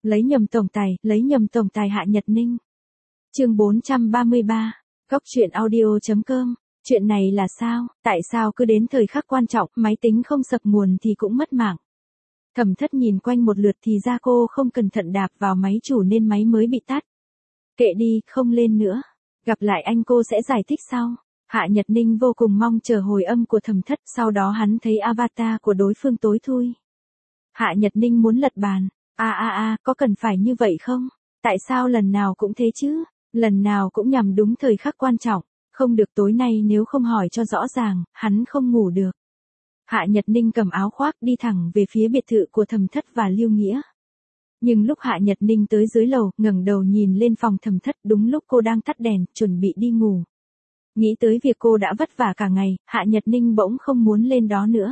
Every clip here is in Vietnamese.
lấy nhầm tổng tài Hạ Nhật Ninh. Chương 433, Góc truyện audio.com. Chuyện này là sao, tại sao cứ đến thời khắc quan trọng, máy tính không sập nguồn thì cũng mất mạng. Thẩm Thất nhìn quanh một lượt thì ra cô không cẩn thận đạp vào máy chủ nên máy mới bị tắt. Kệ đi, không lên nữa. Gặp lại anh cô sẽ giải thích sau. Hạ Nhật Ninh vô cùng mong chờ hồi âm của Thẩm Thất, sau đó hắn thấy avatar của đối phương tối thui. Hạ Nhật Ninh muốn lật bàn. Có cần phải như vậy không? Tại sao lần nào cũng thế chứ? Lần nào cũng nhằm đúng thời khắc quan trọng. Không được, tối nay nếu không hỏi cho rõ ràng, hắn không ngủ được. Hạ Nhật Ninh cầm áo khoác đi thẳng về phía biệt thự của Thẩm Thất và Lưu Nghĩa. Nhưng lúc Hạ Nhật Ninh tới dưới lầu, ngẩng đầu nhìn lên phòng Thẩm Thất, đúng lúc cô đang tắt đèn, chuẩn bị đi ngủ. Nghĩ tới việc cô đã vất vả cả ngày, Hạ Nhật Ninh bỗng không muốn lên đó nữa.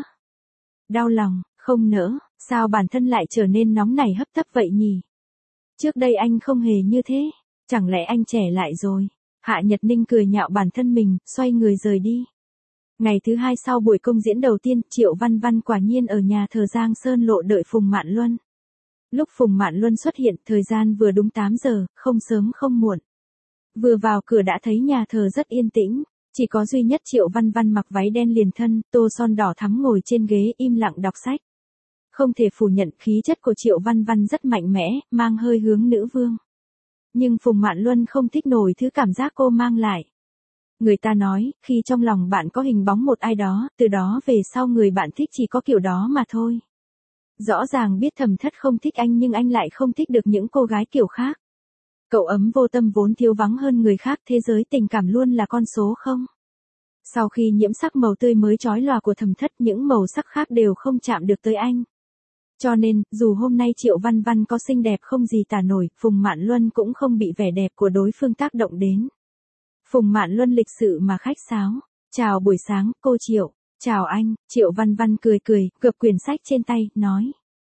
Đau lòng, không nỡ, sao bản thân lại trở nên nóng nảy hấp tấp vậy nhỉ? Trước đây anh không hề như thế, chẳng lẽ anh trẻ lại rồi? Hạ Nhật Ninh cười nhạo bản thân mình, xoay người rời đi. Ngày thứ hai sau buổi công diễn đầu tiên, Triệu Văn Văn quả nhiên ở nhà thờ Giang Sơn Lộ đợi Phùng Mạn Luân. Lúc Phùng Mạn Luân xuất hiện, thời gian vừa đúng 8 giờ, không sớm không muộn. Vừa vào cửa đã thấy nhà thờ rất yên tĩnh, chỉ có duy nhất Triệu Văn Văn mặc váy đen liền thân, tô son đỏ thắm ngồi trên ghế im lặng đọc sách. Không thể phủ nhận khí chất của Triệu Văn Văn rất mạnh mẽ, mang hơi hướng nữ vương. Nhưng Phùng Mạn Luân không thích nổi thứ cảm giác cô mang lại. Người ta nói, khi trong lòng bạn có hình bóng một ai đó, từ đó về sau người bạn thích chỉ có kiểu đó mà thôi. Rõ ràng biết Thẩm Thất không thích anh nhưng anh lại không thích được những cô gái kiểu khác. Cậu ấm vô tâm vốn thiếu vắng hơn người khác, thế giới tình cảm luôn là con số không? Sau khi nhiễm sắc màu tươi mới chói lòa của Thẩm Thất, những màu sắc khác đều không chạm được tới anh. Cho nên, dù hôm nay Triệu Văn Văn có xinh đẹp không gì tả nổi, Phùng Mạn Luân cũng không bị vẻ đẹp của đối phương tác động đến. Phùng Mạn Luân lịch sự mà khách sáo. Chào buổi sáng, cô Triệu. Chào anh, Triệu Văn Văn cười cười, gập quyển sách trên tay, nói.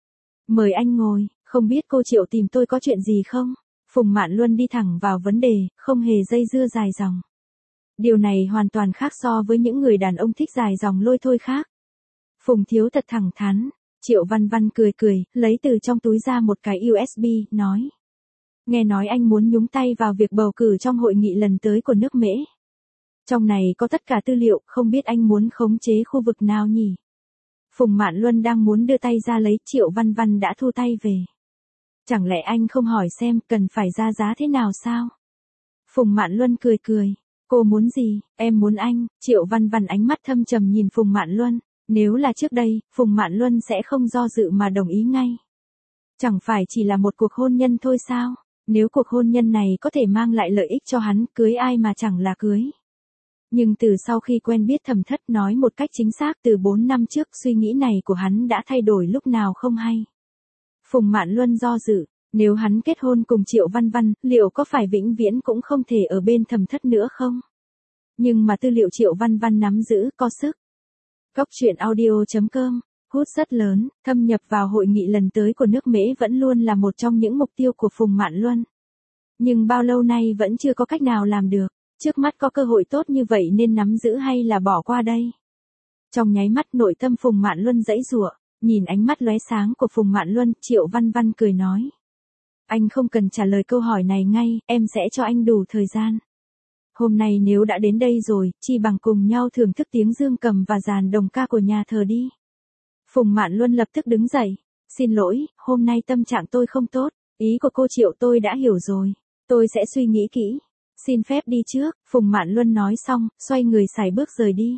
Mời anh ngồi, không biết cô Triệu tìm tôi có chuyện gì không? Phùng Mạn Luân đi thẳng vào vấn đề, không hề dây dưa dài dòng. Điều này hoàn toàn khác so với những người đàn ông thích dài dòng lôi thôi khác. Phùng thiếu thật thẳng thắn. Triệu Văn Văn cười cười, lấy từ trong túi ra một cái USB, nói. Nghe nói anh muốn nhúng tay vào việc bầu cử trong hội nghị lần tới của nước Mễ. Trong này có tất cả tư liệu, không biết anh muốn khống chế khu vực nào nhỉ? Phùng Mạn Luân đang muốn đưa tay ra lấy, Triệu Văn Văn đã thu tay về. Chẳng lẽ anh không hỏi xem cần phải ra giá thế nào sao? Phùng Mạn Luân cười cười. Cô muốn gì, em muốn anh. Triệu Văn Văn ánh mắt thâm trầm nhìn Phùng Mạn Luân. Nếu là trước đây, Phùng Mạn Luân sẽ không do dự mà đồng ý ngay. Chẳng phải chỉ là một cuộc hôn nhân thôi sao? Nếu cuộc hôn nhân này có thể mang lại lợi ích cho hắn, cưới ai mà chẳng là cưới. Nhưng từ sau khi quen biết Thẩm Thất, nói một cách chính xác từ 4 năm trước, suy nghĩ này của hắn đã thay đổi lúc nào không hay. Phùng Mạn Luân do dự, nếu hắn kết hôn cùng Triệu Văn Văn, liệu có phải vĩnh viễn cũng không thể ở bên Thẩm Thất nữa không? Nhưng mà tư liệu Triệu Văn Văn nắm giữ có sức. Góc truyện audio.com, hút rất lớn, thâm nhập vào hội nghị lần tới của nước Mễ vẫn luôn là một trong những mục tiêu của Phùng Mạn Luân. Nhưng bao lâu nay vẫn chưa có cách nào làm được, trước mắt có cơ hội tốt như vậy nên nắm giữ hay là bỏ qua đây? Trong nháy mắt nội tâm Phùng Mạn Luân giãy giụa, nhìn ánh mắt lóe sáng của Phùng Mạn Luân, Triệu Văn Văn cười nói. Anh không cần trả lời câu hỏi này ngay, em sẽ cho anh đủ thời gian. Hôm nay nếu đã đến đây rồi, chi bằng cùng nhau thưởng thức tiếng dương cầm và dàn đồng ca của nhà thờ đi. Phùng Mạn Luân lập tức đứng dậy. Xin lỗi, hôm nay tâm trạng tôi không tốt, ý của cô Triệu tôi đã hiểu rồi. Tôi sẽ suy nghĩ kỹ. Xin phép đi trước, Phùng Mạn Luân nói xong, xoay người sải bước rời đi.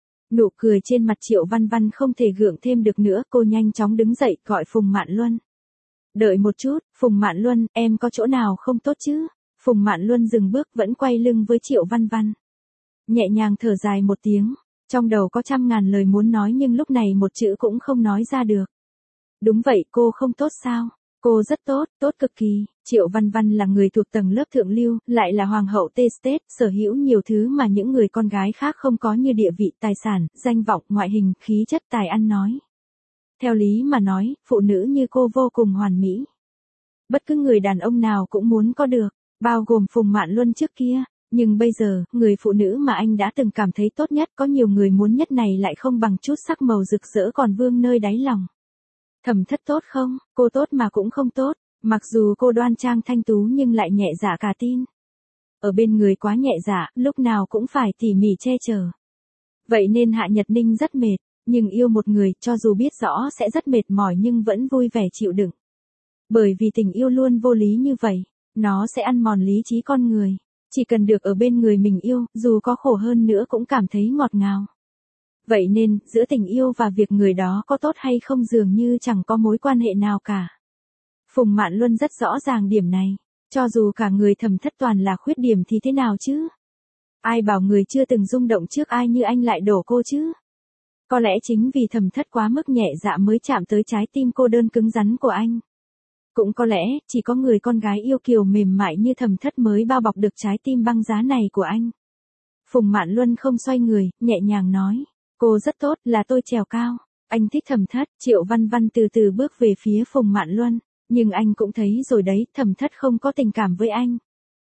Nụ cười trên mặt Triệu Văn Văn không thể gượng thêm được nữa, cô nhanh chóng đứng dậy, gọi Phùng Mạn Luân. Đợi một chút, Phùng Mạn Luân, em có chỗ nào không tốt chứ? Phùng Mạn Luân dừng bước vẫn quay lưng với Triệu Văn Văn. Nhẹ nhàng thở dài một tiếng, trong đầu có 100.000 lời muốn nói nhưng lúc này một chữ cũng không nói ra được. Đúng vậy, cô không tốt sao? Cô rất tốt, tốt cực kỳ. Triệu Văn Văn là người thuộc tầng lớp thượng lưu, lại là hoàng hậu T-State, sở hữu nhiều thứ mà những người con gái khác không có như địa vị, tài sản, danh vọng, ngoại hình, khí chất, tài ăn nói. Theo lý mà nói, phụ nữ như cô vô cùng hoàn mỹ. Bất cứ người đàn ông nào cũng muốn có được, bao gồm Phùng Mạn Luân trước kia. Nhưng bây giờ, người phụ nữ mà anh đã từng cảm thấy tốt nhất, có nhiều người muốn nhất này lại không bằng chút sắc màu rực rỡ còn vương nơi đáy lòng. Thẩm Thất tốt không? Cô tốt mà cũng không tốt. Mặc dù cô đoan trang thanh tú nhưng lại nhẹ dạ cả tin. Ở bên người quá nhẹ dạ, lúc nào cũng phải tỉ mỉ che chở. Vậy nên Hạ Nhật Ninh rất mệt, nhưng yêu một người cho dù biết rõ sẽ rất mệt mỏi nhưng vẫn vui vẻ chịu đựng. Bởi vì tình yêu luôn vô lý như vậy, nó sẽ ăn mòn lý trí con người. Chỉ cần được ở bên người mình yêu, dù có khổ hơn nữa cũng cảm thấy ngọt ngào. Vậy nên, giữa tình yêu và việc người đó có tốt hay không dường như chẳng có mối quan hệ nào cả. Phùng Mạn Luân rất rõ ràng điểm này. Cho dù cả người Thẩm Thất toàn là khuyết điểm thì thế nào chứ? Ai bảo người chưa từng rung động trước ai như anh lại đổ cô chứ? Có lẽ chính vì Thẩm Thất quá mức nhẹ dạ mới chạm tới trái tim cô đơn cứng rắn của anh. Cũng có lẽ, chỉ có người con gái yêu kiều mềm mại như Thẩm Thất mới bao bọc được trái tim băng giá này của anh. Phùng Mạn Luân không xoay người, nhẹ nhàng nói. Cô rất tốt, là tôi trèo cao. Anh thích Thẩm Thất. Triệu Văn Văn từ từ bước về phía Phùng Mạn Luân. Nhưng anh cũng thấy rồi đấy, Thẩm Thất không có tình cảm với anh.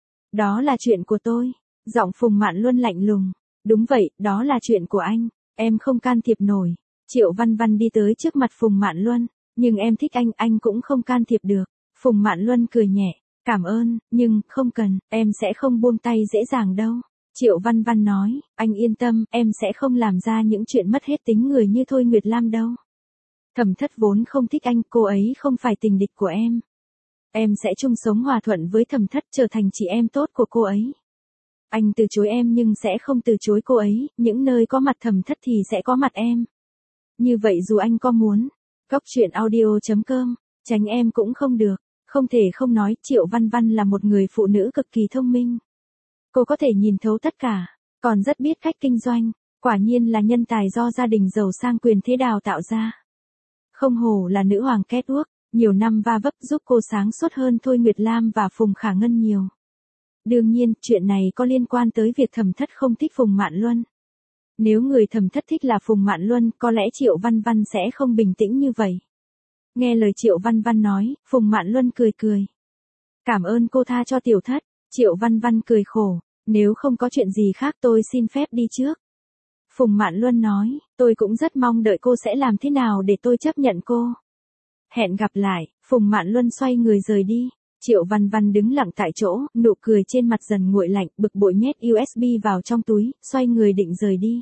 Đó là chuyện của tôi. Giọng Phùng Mạn Luân lạnh lùng. Đúng vậy, đó là chuyện của anh. Em không can thiệp nổi. Triệu Văn Văn đi tới trước mặt Phùng Mạn Luân. Nhưng em thích anh cũng không can thiệp được. Phùng Mạn Luân cười nhẹ. Cảm ơn, nhưng, không cần, em sẽ không buông tay dễ dàng đâu. Triệu Văn Văn nói, anh yên tâm, em sẽ không làm ra những chuyện mất hết tính người như Thôi Nguyệt Lam đâu. Thẩm Thất vốn không thích anh, cô ấy không phải tình địch của em. Em sẽ chung sống hòa thuận với Thẩm Thất, trở thành chị em tốt của cô ấy. Anh từ chối em nhưng sẽ không từ chối cô ấy, những nơi có mặt Thẩm Thất thì sẽ có mặt em. Như vậy dù anh có muốn. Cóc truyện audio.com, tránh em cũng không được. Không thể không nói, Triệu Văn Văn là một người phụ nữ cực kỳ thông minh. Cô có thể nhìn thấu tất cả, còn rất biết cách kinh doanh. Quả nhiên là nhân tài do gia đình giàu sang quyền thế đào tạo ra. Không hổ là nữ hoàng catwalk, nhiều năm va vấp giúp cô sáng suốt hơn Thôi Nguyệt Lam và Phùng Khả Ngân nhiều. Đương nhiên, chuyện này có liên quan tới việc Thẩm Thất không thích Phùng Mạn Luân. Nếu người Thẩm Thất thích là Phùng Mạn Luân, có lẽ Triệu Văn Văn sẽ không bình tĩnh như vậy. Nghe lời Triệu Văn Văn nói, Phùng Mạn Luân cười cười. Cảm ơn cô tha cho Tiểu Thất. Triệu Văn Văn cười khổ. Nếu không có chuyện gì khác tôi xin phép đi trước. Phùng Mạn Luân nói, tôi cũng rất mong đợi cô sẽ làm thế nào để tôi chấp nhận cô. Hẹn gặp lại. Phùng Mạn Luân xoay người rời đi. Triệu Văn Văn đứng lặng tại chỗ, nụ cười trên mặt dần nguội lạnh, bực bội nhét USB vào trong túi, xoay người định rời đi.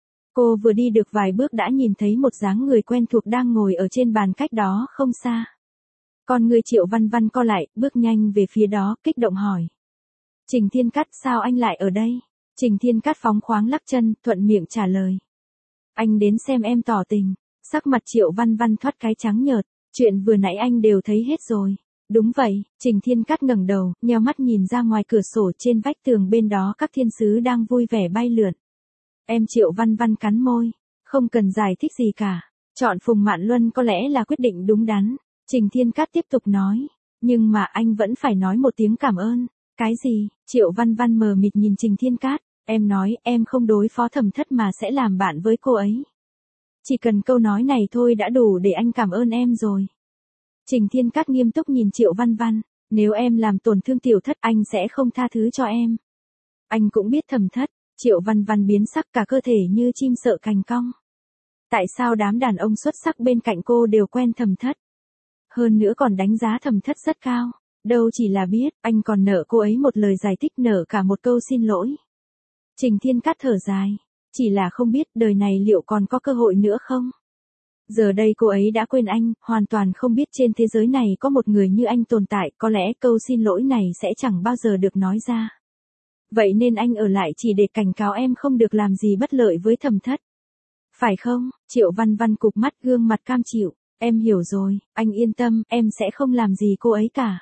Cô vừa đi được vài bước đã nhìn thấy một dáng người quen thuộc đang ngồi ở trên bàn cách đó không xa. Con người Triệu Văn Văn co lại, bước nhanh về phía đó, kích động hỏi. Trình Thiên Cát, sao anh lại ở đây? Trình Thiên Cát phóng khoáng lắc chân, thuận miệng trả lời. Anh đến xem em tỏ tình. Sắc mặt Triệu Văn Văn thoát cái trắng nhợt, chuyện vừa nãy anh đều thấy hết rồi. Đúng vậy, Trình Thiên Cát ngẩng đầu, nheo mắt nhìn ra ngoài cửa sổ, trên vách tường bên đó các thiên sứ đang vui vẻ bay lượn. Em Triệu Văn Văn cắn môi, không cần giải thích gì cả. Chọn Phùng Mạn Luân có lẽ là quyết định đúng đắn. Trình Thiên Cát tiếp tục nói, nhưng mà anh vẫn phải nói một tiếng cảm ơn. Cái gì? Triệu Văn Văn mờ mịt nhìn Trình Thiên Cát. Em nói em không đối phó Thẩm Thất mà sẽ làm bạn với cô ấy. Chỉ cần câu nói này thôi đã đủ để anh cảm ơn em rồi. Trình Thiên Cát nghiêm túc nhìn Triệu Văn Văn. Nếu em làm tổn thương Tiểu Thất anh sẽ không tha thứ cho em. Anh cũng biết Thẩm Thất. Triệu Văn Văn biến sắc, cả cơ thể như chim sợ cành cong. Tại sao đám đàn ông xuất sắc bên cạnh cô đều quen Thẩm Thất? Hơn nữa còn đánh giá Thẩm Thất rất cao. Đâu chỉ là biết, anh còn nợ cô ấy một lời giải thích, nợ cả một câu xin lỗi. Trình Thiên Cát thở dài. Chỉ là không biết đời này liệu còn có cơ hội nữa không? Giờ đây cô ấy đã quên anh, hoàn toàn không biết trên thế giới này có một người như anh tồn tại, có lẽ câu xin lỗi này sẽ chẳng bao giờ được nói ra. Vậy nên anh ở lại chỉ để cảnh cáo em không được làm gì bất lợi với Thẩm Thất. Phải không? Triệu Văn Văn cụp mắt, gương mặt cam chịu. Em hiểu rồi, anh yên tâm, em sẽ không làm gì cô ấy cả.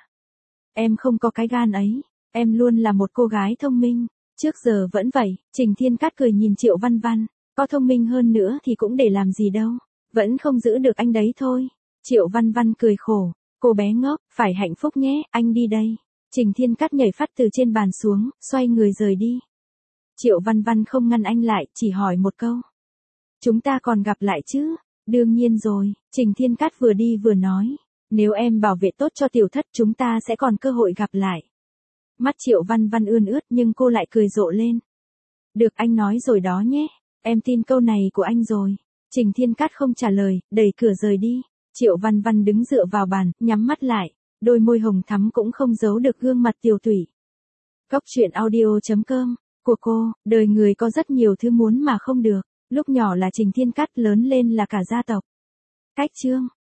Em không có cái gan ấy. Em luôn là một cô gái thông minh. Trước giờ vẫn vậy. Trình Thiên Cát cười nhìn Triệu Văn Văn. Có thông minh hơn nữa thì cũng để làm gì đâu. Vẫn không giữ được anh đấy thôi. Triệu Văn Văn cười khổ. Cô bé ngốc, phải hạnh phúc nhé, anh đi đây. Trình Thiên Cát nhảy phát từ trên bàn xuống, xoay người rời đi. Triệu Văn Văn không ngăn anh lại, chỉ hỏi một câu. Chúng ta còn gặp lại chứ? Đương nhiên rồi, Trình Thiên Cát vừa đi vừa nói. Nếu em bảo vệ tốt cho Tiểu Thất chúng ta sẽ còn cơ hội gặp lại. Mắt Triệu Văn Văn ươn ướt nhưng cô lại cười rộ lên. Được, anh nói rồi đó nhé. Em tin câu này của anh rồi. Trình Thiên Cát không trả lời, đẩy cửa rời đi. Triệu Văn Văn đứng dựa vào bàn, nhắm mắt lại. đôi môi hồng thắm cũng không giấu được gương mặt tiều tụy. Cốc truyện audio.com, của cô, đời người có rất nhiều thứ muốn mà không được, lúc nhỏ là Trình Thiên Cát, lớn lên là cả gia tộc. Cách chương